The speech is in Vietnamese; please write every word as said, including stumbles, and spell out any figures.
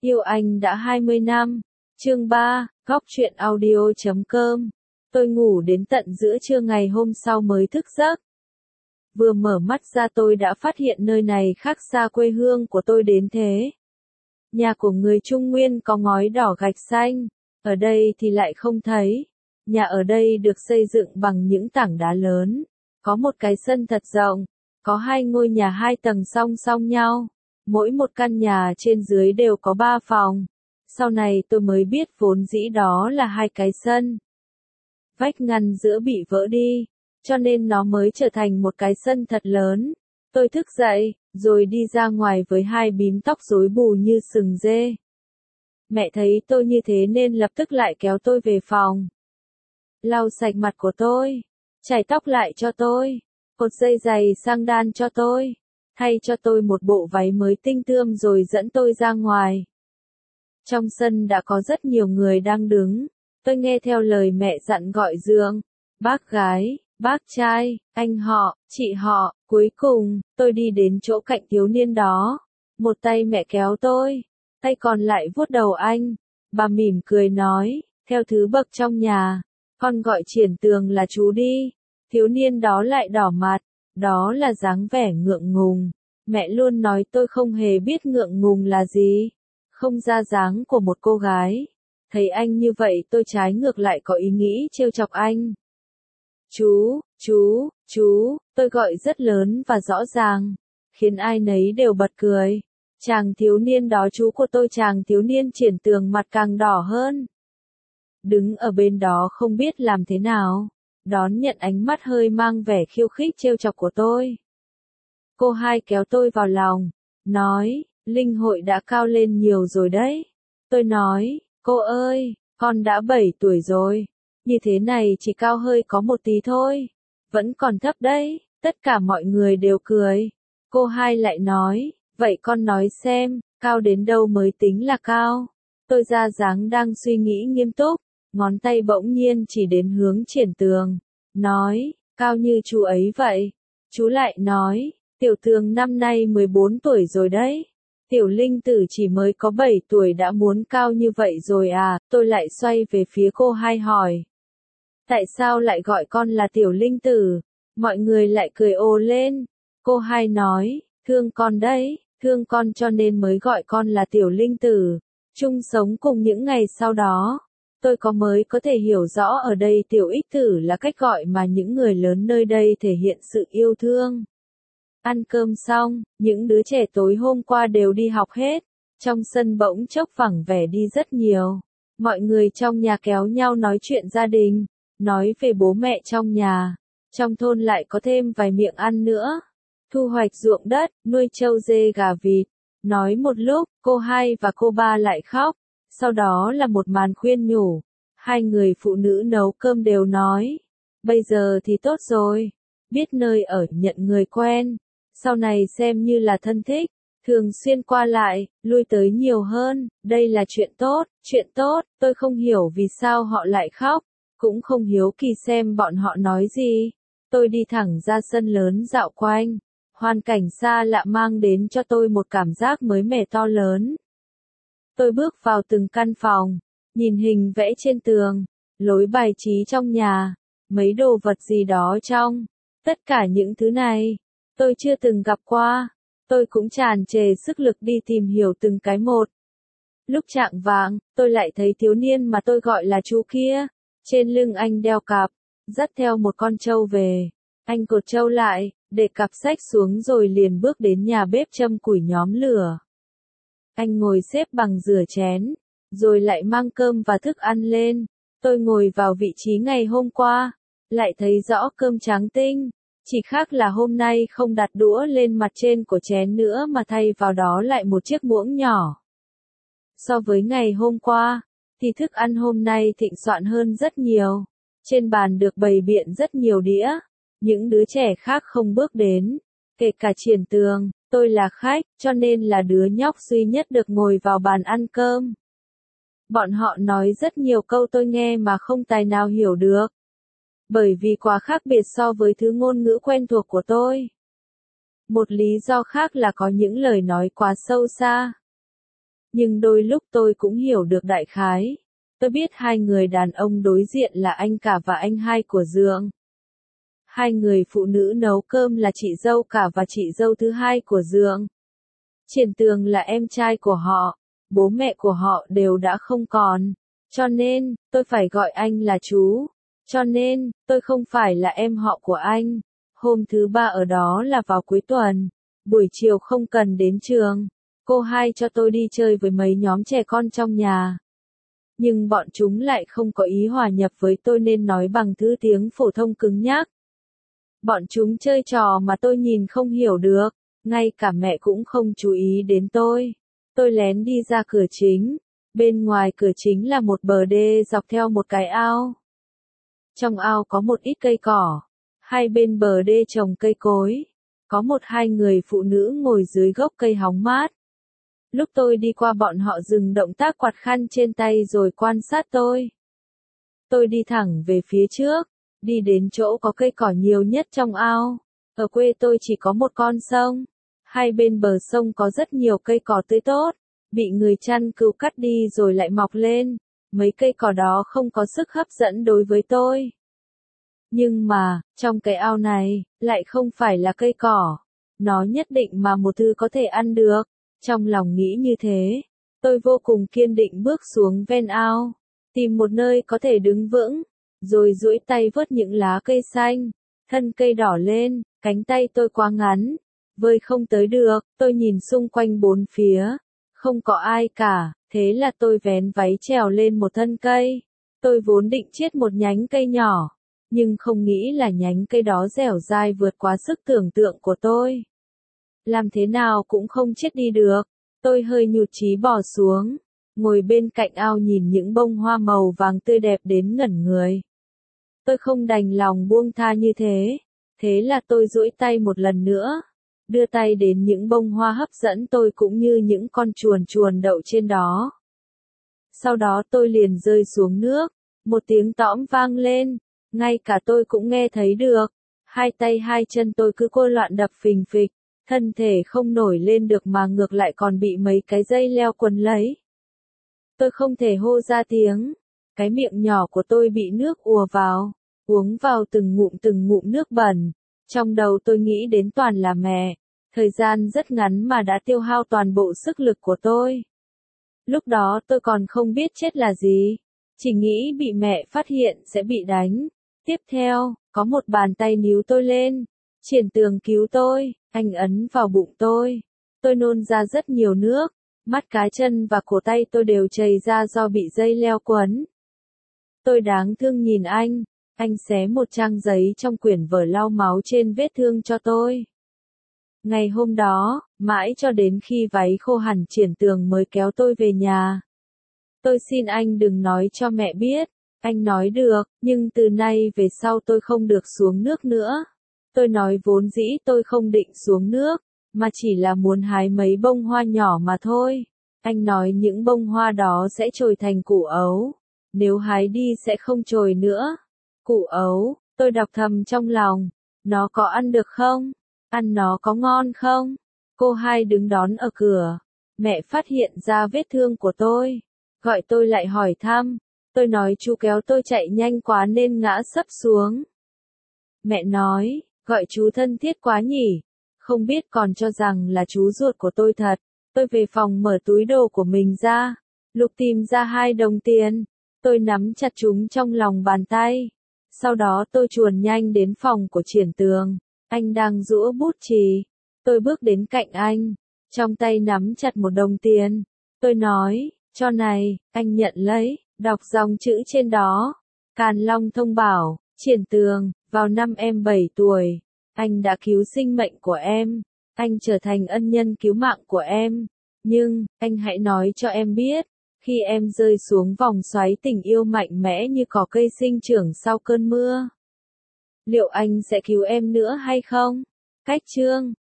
Yêu anh đã hai mươi năm. Chương ba, góc truyện audio chấm com. Tôi ngủ đến tận giữa trưa ngày hôm sau mới thức giấc. Vừa mở mắt ra tôi đã phát hiện nơi này khác xa quê hương của tôi đến thế. Nhà của người Trung Nguyên có ngói đỏ gạch xanh, ở đây thì lại không thấy. Nhà ở đây được xây dựng bằng những tảng đá lớn, có một cái sân thật rộng, có hai ngôi nhà hai tầng song song nhau. Mỗi một căn nhà trên dưới đều có ba phòng. Sau này tôi mới biết vốn dĩ đó là hai cái sân. Vách ngăn giữa bị vỡ đi, cho nên nó mới trở thành một cái sân thật lớn. Tôi thức dậy, rồi đi ra ngoài với hai bím tóc rối bù như sừng dê. Mẹ thấy tôi như thế nên lập tức lại kéo tôi về phòng. Lau sạch mặt của tôi, chải tóc lại cho tôi, cột dây giày sang đan cho tôi, thay cho tôi một bộ váy mới tinh tươm rồi dẫn tôi ra ngoài. Trong sân đã có rất nhiều người đang đứng, tôi nghe theo lời mẹ dặn gọi dượng, bác gái, bác trai, anh họ, chị họ, cuối cùng, tôi đi đến chỗ cạnh thiếu niên đó. Một tay mẹ kéo tôi, tay còn lại vuốt đầu anh, bà mỉm cười nói, theo thứ bậc trong nhà, con gọi Triển Tường là chú đi. Thiếu niên đó lại đỏ mặt, đó là dáng vẻ ngượng ngùng. Mẹ luôn nói tôi không hề biết ngượng ngùng là gì, không ra dáng của một cô gái. Thấy anh như vậy tôi trái ngược lại có ý nghĩ trêu chọc anh. Chú, chú, chú, tôi gọi rất lớn và rõ ràng, khiến ai nấy đều bật cười. Chàng thiếu niên đó chú của tôi, chàng thiếu niên Triển Tường mặt càng đỏ hơn. Đứng ở bên đó không biết làm thế nào, đón nhận ánh mắt hơi mang vẻ khiêu khích trêu chọc của tôi. Cô hai kéo tôi vào lòng, nói, Linh Hội đã cao lên nhiều rồi đấy. Tôi nói, cô ơi, con đã bảy tuổi rồi, như thế này chỉ cao hơi có một tí thôi, vẫn còn thấp đấy. Tất cả mọi người đều cười. Cô hai lại nói, vậy con nói xem, cao đến đâu mới tính là cao? Tôi ra dáng đang suy nghĩ nghiêm túc, ngón tay bỗng nhiên chỉ đến hướng Triển Tường, nói, cao như chú ấy vậy. Chú lại nói, Tiểu Tường năm nay mười bốn tuổi rồi đấy. Tiểu Linh Tử chỉ mới có bảy tuổi đã muốn cao như vậy rồi à? Tôi lại xoay về phía cô hai hỏi. Tại sao lại gọi con là Tiểu Linh Tử? Mọi người lại cười ồ lên. Cô hai nói, thương con đấy, thương con cho nên mới gọi con là Tiểu Linh Tử. Chung sống cùng những ngày sau đó, tôi có mới có thể hiểu rõ ở đây Tiểu Ích Tử là cách gọi mà những người lớn nơi đây thể hiện sự yêu thương. Ăn cơm xong, những đứa trẻ tối hôm qua đều đi học hết. Trong sân bỗng chốc phẳng vẻ đi rất nhiều. Mọi người trong nhà kéo nhau nói chuyện gia đình, nói về bố mẹ trong nhà. Trong thôn lại có thêm vài miệng ăn nữa. Thu hoạch ruộng đất, nuôi trâu dê gà vịt. Nói một lúc, cô hai và cô ba lại khóc. Sau đó là một màn khuyên nhủ. Hai người phụ nữ nấu cơm đều nói. Bây giờ thì tốt rồi. Biết nơi ở, nhận người quen. Sau này xem như là thân thích. Thường xuyên qua lại, lui tới nhiều hơn. Đây là chuyện tốt, chuyện tốt. Tôi không hiểu vì sao họ lại khóc. Cũng không hiếu kỳ xem bọn họ nói gì. Tôi đi thẳng ra sân lớn dạo quanh. Hoàn cảnh xa lạ mang đến cho tôi một cảm giác mới mẻ to lớn. Tôi bước vào từng căn phòng, nhìn hình vẽ trên tường, lối bài trí trong nhà, mấy đồ vật gì đó trong. Tất cả những thứ này, tôi chưa từng gặp qua. Tôi cũng tràn trề sức lực đi tìm hiểu từng cái một. Lúc chạng vạng, tôi lại thấy thiếu niên mà tôi gọi là chú kia. Trên lưng anh đeo cặp, dắt theo một con trâu về. Anh cột trâu lại, để cặp sách xuống rồi liền bước đến nhà bếp châm củi nhóm lửa. Anh ngồi xếp bằng rửa chén, rồi lại mang cơm và thức ăn lên. Tôi ngồi vào vị trí ngày hôm qua, lại thấy rõ cơm trắng tinh. Chỉ khác là hôm nay không đặt đũa lên mặt trên của chén nữa mà thay vào đó lại một chiếc muỗng nhỏ. So với ngày hôm qua, thì thức ăn hôm nay thịnh soạn hơn rất nhiều. Trên bàn được bày biện rất nhiều đĩa. Những đứa trẻ khác không bước đến, kể cả Triển Tường. Tôi là khách, cho nên là đứa nhóc duy nhất được ngồi vào bàn ăn cơm. Bọn họ nói rất nhiều câu tôi nghe mà không tài nào hiểu được. Bởi vì quá khác biệt so với thứ ngôn ngữ quen thuộc của tôi. Một lý do khác là có những lời nói quá sâu xa. Nhưng đôi lúc tôi cũng hiểu được đại khái. Tôi biết hai người đàn ông đối diện là anh cả và anh hai của Dượng. Hai người phụ nữ nấu cơm là chị dâu cả và chị dâu thứ hai của Dượng. Triển Tường là em trai của họ, bố mẹ của họ đều đã không còn. Cho nên, tôi phải gọi anh là chú. Cho nên, tôi không phải là em họ của anh. Hôm thứ ba ở đó là vào cuối tuần. Buổi chiều không cần đến trường. Cô hai cho tôi đi chơi với mấy nhóm trẻ con trong nhà. Nhưng bọn chúng lại không có ý hòa nhập với tôi nên nói bằng thứ tiếng phổ thông cứng nhắc. Bọn chúng chơi trò mà tôi nhìn không hiểu được. Ngay cả mẹ cũng không chú ý đến tôi. Tôi lén đi ra cửa chính. Bên ngoài cửa chính là một bờ đê dọc theo một cái ao. Trong ao có một ít cây cỏ. Hai bên bờ đê trồng cây cối. Có một hai người phụ nữ ngồi dưới gốc cây hóng mát. Lúc tôi đi qua bọn họ dừng động tác quạt khăn trên tay rồi quan sát tôi. Tôi đi thẳng về phía trước. Đi đến chỗ có cây cỏ nhiều nhất trong ao. Ở quê tôi chỉ có một con sông. Hai bên bờ sông có rất nhiều cây cỏ tươi tốt. Bị người chăn cừu cắt đi rồi lại mọc lên. Mấy cây cỏ đó không có sức hấp dẫn đối với tôi. Nhưng mà, trong cái ao này, lại không phải là cây cỏ. Nó nhất định mà một thứ có thể ăn được. Trong lòng nghĩ như thế, tôi vô cùng kiên định bước xuống ven ao. Tìm một nơi có thể đứng vững. Rồi duỗi tay vớt những lá cây xanh. Thân cây đỏ lên, cánh tay tôi quá ngắn. Vơi không tới được, tôi nhìn xung quanh bốn phía. Không có ai cả, thế là tôi vén váy trèo lên một thân cây. Tôi vốn định chiết một nhánh cây nhỏ, nhưng không nghĩ là nhánh cây đó dẻo dai vượt quá sức tưởng tượng của tôi. Làm thế nào cũng không chiết đi được, tôi hơi nhụt chí bò xuống, ngồi bên cạnh ao nhìn những bông hoa màu vàng tươi đẹp đến ngẩn người. Tôi không đành lòng buông tha như thế, thế là tôi duỗi tay một lần nữa. Đưa tay đến những bông hoa hấp dẫn tôi cũng như những con chuồn chuồn đậu trên đó. Sau đó tôi liền rơi xuống nước, một tiếng tõm vang lên, ngay cả tôi cũng nghe thấy được. Hai tay hai chân tôi cứ cô loạn đập phình phịch, thân thể không nổi lên được mà ngược lại còn bị mấy cái dây leo quấn lấy. Tôi không thể hô ra tiếng, cái miệng nhỏ của tôi bị nước ùa vào, uống vào từng ngụm từng ngụm nước bẩn. Trong đầu tôi nghĩ đến toàn là mẹ, thời gian rất ngắn mà đã tiêu hao toàn bộ sức lực của tôi. Lúc đó tôi còn không biết chết là gì, chỉ nghĩ bị mẹ phát hiện sẽ bị đánh. Tiếp theo, có một bàn tay níu tôi lên, Triển Tường cứu tôi, anh ấn vào bụng tôi. Tôi nôn ra rất nhiều nước, mắt cá chân và cổ tay tôi đều chảy ra do bị dây leo quấn. Tôi đáng thương nhìn anh. Anh xé một trang giấy trong quyển vở lau máu trên vết thương cho tôi. Ngày hôm đó, mãi cho đến khi váy khô hẳn Triển Tường mới kéo tôi về nhà. Tôi xin anh đừng nói cho mẹ biết. Anh nói được, nhưng từ nay về sau tôi không được xuống nước nữa. Tôi nói vốn dĩ tôi không định xuống nước, mà chỉ là muốn hái mấy bông hoa nhỏ mà thôi. Anh nói những bông hoa đó sẽ trồi thành củ ấu. Nếu hái đi sẽ không trồi nữa. Củ ấu, tôi đọc thầm trong lòng. Nó có ăn được không? Ăn nó có ngon không? Cô hai đứng đón ở cửa. Mẹ phát hiện ra vết thương của tôi. Gọi tôi lại hỏi thăm. Tôi nói chú kéo tôi chạy nhanh quá nên ngã sấp xuống. Mẹ nói, gọi chú thân thiết quá nhỉ. Không biết còn cho rằng là chú ruột của tôi thật. Tôi về phòng mở túi đồ của mình ra. Lục tìm ra hai đồng tiền. Tôi nắm chặt chúng trong lòng bàn tay. Sau đó tôi chuồn nhanh đến phòng của Triển Tường. Anh đang giũa bút chì. Tôi bước đến cạnh anh. Trong tay nắm chặt một đồng tiền. Tôi nói, cho này, anh nhận lấy. Đọc dòng chữ trên đó. Càn Long thông bảo, Triển Tường, vào năm em bảy tuổi. Anh đã cứu sinh mệnh của em. Anh trở thành ân nhân cứu mạng của em. Nhưng, anh hãy nói cho em biết. Khi em rơi xuống vòng xoáy tình yêu mạnh mẽ như cỏ cây sinh trưởng sau cơn mưa. Liệu anh sẽ cứu em nữa hay không? Cách chương